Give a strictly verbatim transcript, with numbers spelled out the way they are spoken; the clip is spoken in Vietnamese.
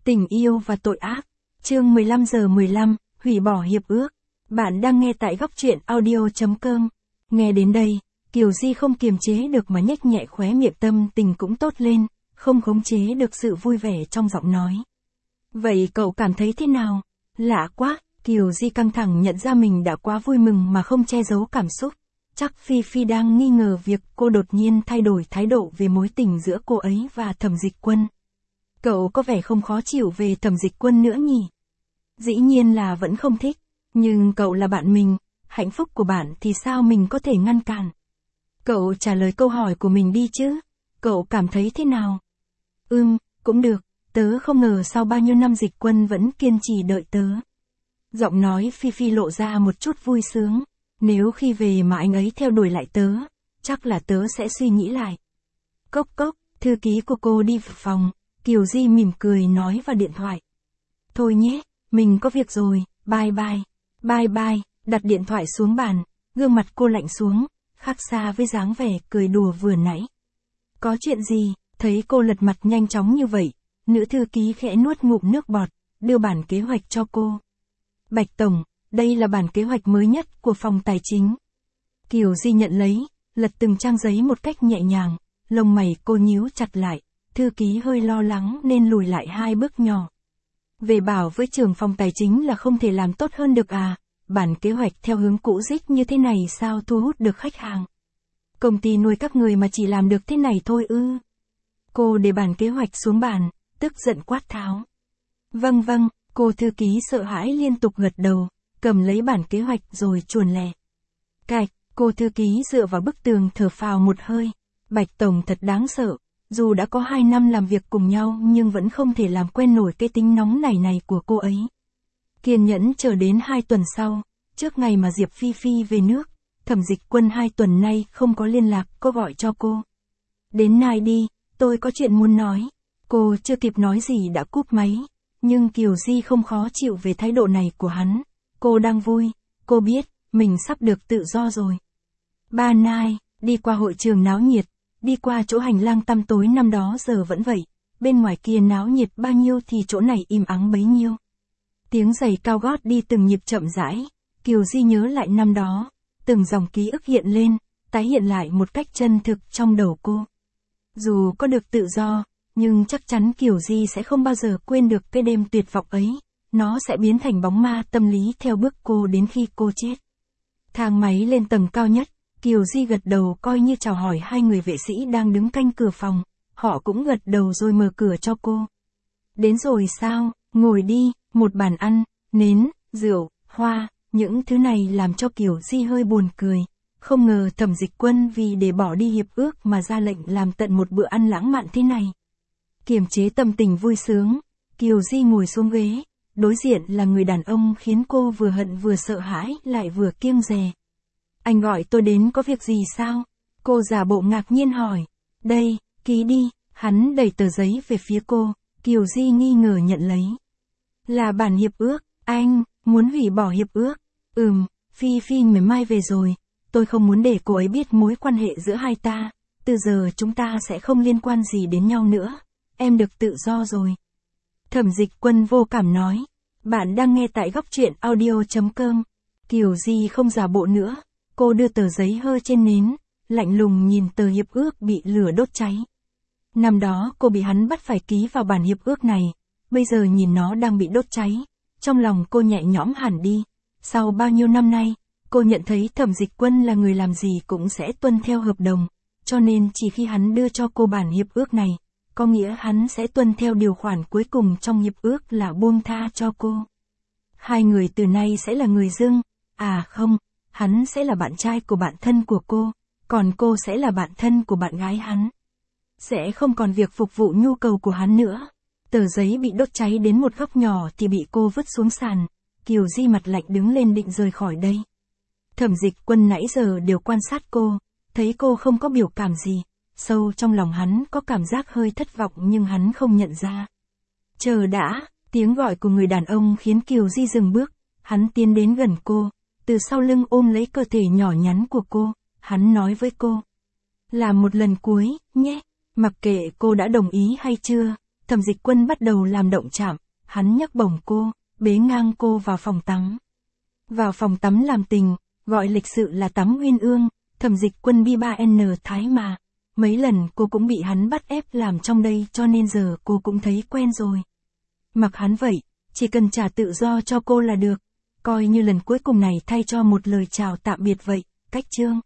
Tình yêu và tội ác. Chương mười lăm giờ mười lăm, hủy bỏ hiệp ước. Bạn đang nghe tại góc truyện audio chấm com. Nghe đến đây, Kiều Di không kiềm chế được mà nhếch nhẹ khóe miệng, tâm tình cũng tốt lên, không khống chế được sự vui vẻ trong giọng nói. Vậy cậu cảm thấy thế nào? Lạ quá, Kiều Di căng thẳng nhận ra mình đã quá vui mừng mà không che giấu cảm xúc. Chắc Phi Phi đang nghi ngờ việc cô đột nhiên thay đổi thái độ về mối tình giữa cô ấy và Thẩm Dịch Quân. Cậu có vẻ không khó chịu về Thẩm Dịch Quân nữa nhỉ? Dĩ nhiên là vẫn không thích, nhưng cậu là bạn mình, hạnh phúc của bạn thì sao mình có thể ngăn cản? Cậu trả lời câu hỏi của mình đi chứ, cậu cảm thấy thế nào? Ừm, cũng được, tớ không ngờ sau bao nhiêu năm Dịch Quân vẫn kiên trì đợi tớ. Giọng nói Phi Phi lộ ra một chút vui sướng, nếu khi về mà anh ấy theo đuổi lại tớ, chắc là tớ sẽ suy nghĩ lại. Cốc cốc, thư ký của cô đi vào phòng, Kiều Di mỉm cười nói vào điện thoại. Thôi nhé, mình có việc rồi, bye bye, bye bye, đặt điện thoại xuống bàn, gương mặt cô lạnh xuống, khác xa với dáng vẻ cười đùa vừa nãy. Có chuyện gì, thấy cô lật mặt nhanh chóng như vậy, nữ thư ký khẽ nuốt ngụm nước bọt, đưa bản kế hoạch cho cô. Bạch Tổng, đây là bản kế hoạch mới nhất của phòng tài chính. Kiều Di nhận lấy, lật từng trang giấy một cách nhẹ nhàng, lông mày cô nhíu chặt lại, thư ký hơi lo lắng nên lùi lại hai bước nhỏ. Về bảo với trưởng phòng tài chính là không thể làm tốt hơn được à, bản kế hoạch theo hướng cũ rích như thế này sao thu hút được khách hàng. Công ty nuôi các người mà chỉ làm được thế này thôi ư. Cô để bản kế hoạch xuống bàn, tức giận quát tháo. Vâng vâng, cô thư ký sợ hãi liên tục gật đầu, cầm lấy bản kế hoạch rồi chuồn lẹ. Cạch, cô thư ký dựa vào bức tường thở phào một hơi. Bạch Tổng thật đáng sợ, dù đã có hai năm làm việc cùng nhau nhưng vẫn không thể làm quen nổi cái tính nóng nảy này của cô ấy. Kiên nhẫn chờ đến hai tuần sau, trước ngày mà Diệp Phi Phi về nước, Thẩm Dịch Quân hai tuần nay không có liên lạc, có gọi cho cô. Đến nay đi, tôi có chuyện muốn nói. Cô chưa kịp nói gì đã cúp máy, nhưng Kiều Di không khó chịu về thái độ này của hắn. Cô đang vui, cô biết, mình sắp được tự do rồi. Ba Nai, đi qua hội trường náo nhiệt, đi qua chỗ hành lang tăm tối năm đó giờ vẫn vậy, bên ngoài kia náo nhiệt bao nhiêu thì chỗ này im ắng bấy nhiêu. Tiếng giày cao gót đi từng nhịp chậm rãi, Kiều Di nhớ lại năm đó, từng dòng ký ức hiện lên, tái hiện lại một cách chân thực trong đầu cô. Dù có được tự do, nhưng chắc chắn Kiều Di sẽ không bao giờ quên được cái đêm tuyệt vọng ấy, nó sẽ biến thành bóng ma tâm lý theo bước cô đến khi cô chết. Thang máy lên tầng cao nhất, Kiều Di gật đầu coi như chào hỏi hai người vệ sĩ đang đứng canh cửa phòng, họ cũng gật đầu rồi mở cửa cho cô. Đến rồi sao, ngồi đi, một bàn ăn, nến, rượu, hoa, những thứ này làm cho Kiều Di hơi buồn cười. Không ngờ Thẩm Dịch Quân vì để bỏ đi hiệp ước mà ra lệnh làm tận một bữa ăn lãng mạn thế này. Kiềm chế tâm tình vui sướng, Kiều Di ngồi xuống ghế, đối diện là người đàn ông khiến cô vừa hận vừa sợ hãi lại vừa kiêng dè. Anh gọi tôi đến có việc gì sao? Cô giả bộ ngạc nhiên hỏi. Đây, ký đi, hắn đẩy tờ giấy về phía cô, Kiều Di nghi ngờ nhận lấy. Là bản hiệp ước, anh, muốn hủy bỏ hiệp ước. Ừm, Phi Phi ngày mai về rồi, tôi không muốn để cô ấy biết mối quan hệ giữa hai ta, từ giờ chúng ta sẽ không liên quan gì đến nhau nữa, em được tự do rồi. Thẩm Dịch Quân vô cảm nói, bạn đang nghe tại góc truyện audio chấm com. Kiều Di không giả bộ nữa. Cô đưa tờ giấy hơi trên nến, lạnh lùng nhìn tờ hiệp ước bị lửa đốt cháy. Năm đó cô bị hắn bắt phải ký vào bản hiệp ước này, bây giờ nhìn nó đang bị đốt cháy, trong lòng cô nhẹ nhõm hẳn đi. Sau bao nhiêu năm nay, cô nhận thấy Thẩm Dịch Quân là người làm gì cũng sẽ tuân theo hợp đồng, cho nên chỉ khi hắn đưa cho cô bản hiệp ước này, có nghĩa hắn sẽ tuân theo điều khoản cuối cùng trong hiệp ước là buông tha cho cô. Hai người từ nay sẽ là người dưng, à không. Hắn sẽ là bạn trai của bạn thân của cô, còn cô sẽ là bạn thân của bạn gái hắn. Sẽ không còn việc phục vụ nhu cầu của hắn nữa. Tờ giấy bị đốt cháy đến một góc nhỏ thì bị cô vứt xuống sàn. Kiều Di mặt lạnh đứng lên định rời khỏi đây. Thẩm Dịch Quân nãy giờ đều quan sát cô, thấy cô không có biểu cảm gì. Sâu trong lòng hắn có cảm giác hơi thất vọng nhưng hắn không nhận ra. Chờ đã, tiếng gọi của người đàn ông khiến Kiều Di dừng bước, hắn tiến đến gần cô. Từ sau lưng ôm lấy cơ thể nhỏ nhắn của cô, hắn nói với cô. Là một lần cuối, nhé, mặc kệ cô đã đồng ý hay chưa, Thẩm Dịch Quân bắt đầu làm động chạm, hắn nhấc bổng cô, bế ngang cô vào phòng tắm. Vào phòng tắm làm tình, gọi lịch sự là tắm uyên ương, Thẩm Dịch Quân bi ba N thái mà. Mấy lần cô cũng bị hắn bắt ép làm trong đây cho nên giờ cô cũng thấy quen rồi. Mặc hắn vậy, chỉ cần trả tự do cho cô là được. Coi như lần cuối cùng này thay cho một lời chào tạm biệt vậy, cách chương.